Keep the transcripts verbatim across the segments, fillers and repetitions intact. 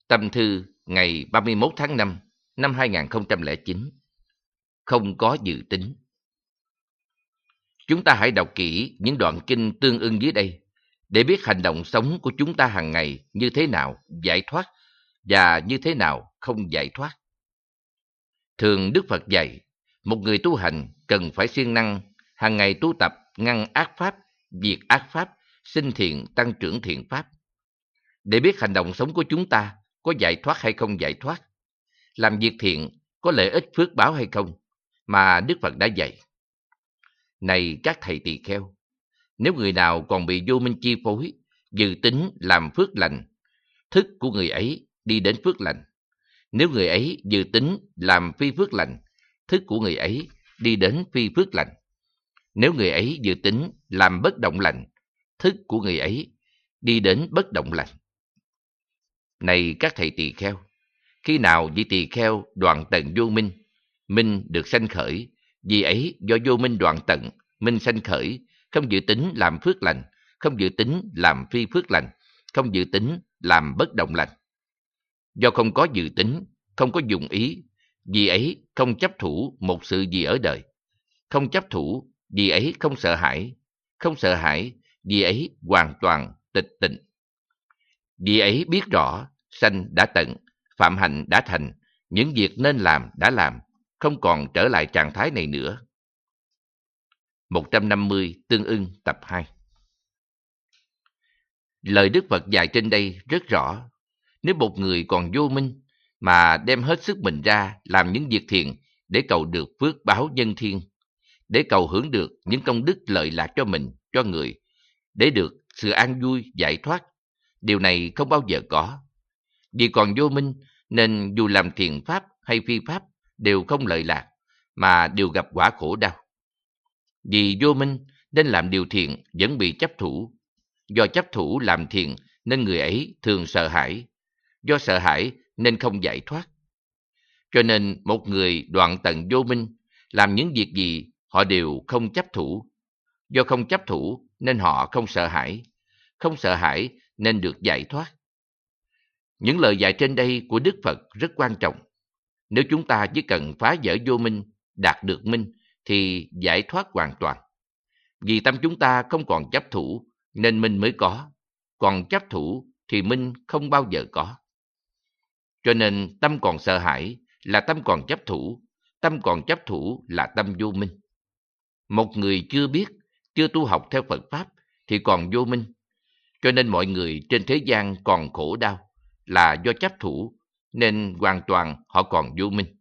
Tâm thư ngày ba mươi mốt tháng năm năm hai nghìn không trăm lẻ chín. Không có dự tính. Chúng ta hãy đọc kỹ những đoạn kinh tương ưng dưới đây để biết hành động sống của chúng ta hàng ngày như thế nào giải thoát và như thế nào không giải thoát. Thường Đức Phật dạy, một người tu hành cần phải siêng năng hàng ngày tu tập ngăn ác pháp, diệt ác pháp, sinh thiện, tăng trưởng thiện pháp. Để biết hành động sống của chúng ta có giải thoát hay không giải thoát, làm việc thiện có lợi ích phước báo hay không, mà Đức Phật đã dạy. Này các thầy tỳ kheo, nếu người nào còn bị vô minh chi phối, dự tính làm phước lành, thức của người ấy đi đến phước lành. Nếu người ấy dự tính làm phi phước lành, thức của người ấy đi đến phi phước lành. Nếu người ấy dự tính làm bất động lành, thức của người ấy đi đến bất động lành. Này các thầy tỳ kheo, khi nào vị tỳ kheo đoạn tận vô minh, minh được sanh khởi, vì ấy do vô minh đoạn tận, minh sanh khởi, không dự tính làm phước lành, không dự tính làm phi phước lành, không dự tính làm bất động lành. Do không có dự tính, không có dụng ý, vì ấy không chấp thủ một sự gì ở đời. Không chấp thủ, vì ấy không sợ hãi. Không sợ hãi, vì ấy hoàn toàn tịch tịnh. Vì ấy biết rõ, sanh đã tận, phạm hạnh đã thành, những việc nên làm đã làm, không còn trở lại trạng thái này nữa. một trăm năm mươi tương ưng tập hai. Lời Đức Phật dạy trên đây rất rõ. Nếu một người còn vô minh mà đem hết sức mình ra làm những việc thiện để cầu được phước báo nhân thiên, để cầu hưởng được những công đức lợi lạc cho mình, cho người, để được sự an vui, giải thoát, điều này không bao giờ có. Vì còn vô minh nên dù làm thiện pháp hay phi pháp đều không lợi lạc, mà đều gặp quả khổ đau. Vì vô minh nên làm điều thiện vẫn bị chấp thủ. Do chấp thủ làm thiện nên người ấy thường sợ hãi. Do sợ hãi nên không giải thoát. Cho nên một người đoạn tận vô minh, làm những việc gì họ đều không chấp thủ. Do không chấp thủ nên họ không sợ hãi. Không sợ hãi nên được giải thoát. Những lời dạy trên đây của Đức Phật rất quan trọng. Nếu chúng ta chỉ cần phá vỡ vô minh, đạt được minh, thì giải thoát hoàn toàn. Vì tâm chúng ta không còn chấp thủ, nên minh mới có. Còn chấp thủ thì minh không bao giờ có. Cho nên tâm còn sợ hãi là tâm còn chấp thủ, tâm còn chấp thủ là tâm vô minh. Một người chưa biết, chưa tu học theo Phật Pháp thì còn vô minh. Cho nên mọi người trên thế gian còn khổ đau là do chấp thủ, nên hoàn toàn họ còn vô minh.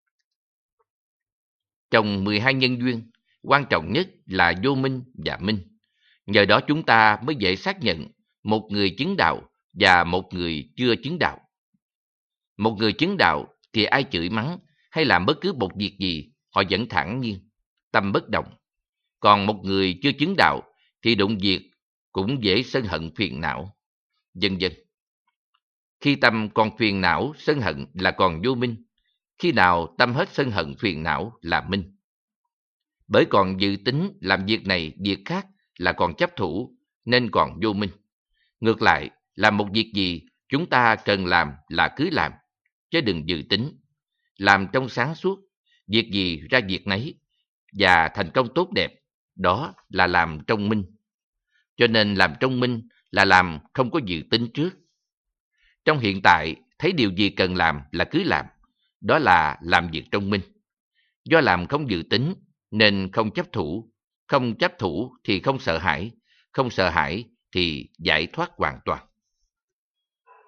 Trong mười hai nhân duyên, quan trọng nhất là vô minh và minh. Nhờ đó chúng ta mới dễ xác nhận một người chứng đạo và một người chưa chứng đạo. Một người chứng đạo thì ai chửi mắng hay làm bất cứ một việc gì, họ vẫn thản nhiên, tâm bất động. Còn một người chưa chứng đạo thì đụng việc cũng dễ sân hận phiền não, vân vân. Khi tâm còn phiền não, sân hận là còn vô minh. Khi nào tâm hết sân hận phiền não là minh. Bởi còn dự tính làm việc này, việc khác là còn chấp thủ, nên còn vô minh. Ngược lại, làm một việc gì chúng ta cần làm là cứ làm, chứ đừng dự tính. Làm trong sáng suốt, việc gì ra việc nấy, và thành công tốt đẹp, đó là làm trong minh. Cho nên làm trong minh là làm không có dự tính trước. Trong hiện tại, thấy điều gì cần làm là cứ làm, đó là làm việc trong minh. Do làm không dự tính nên không chấp thủ, không chấp thủ thì không sợ hãi, không sợ hãi thì giải thoát hoàn toàn.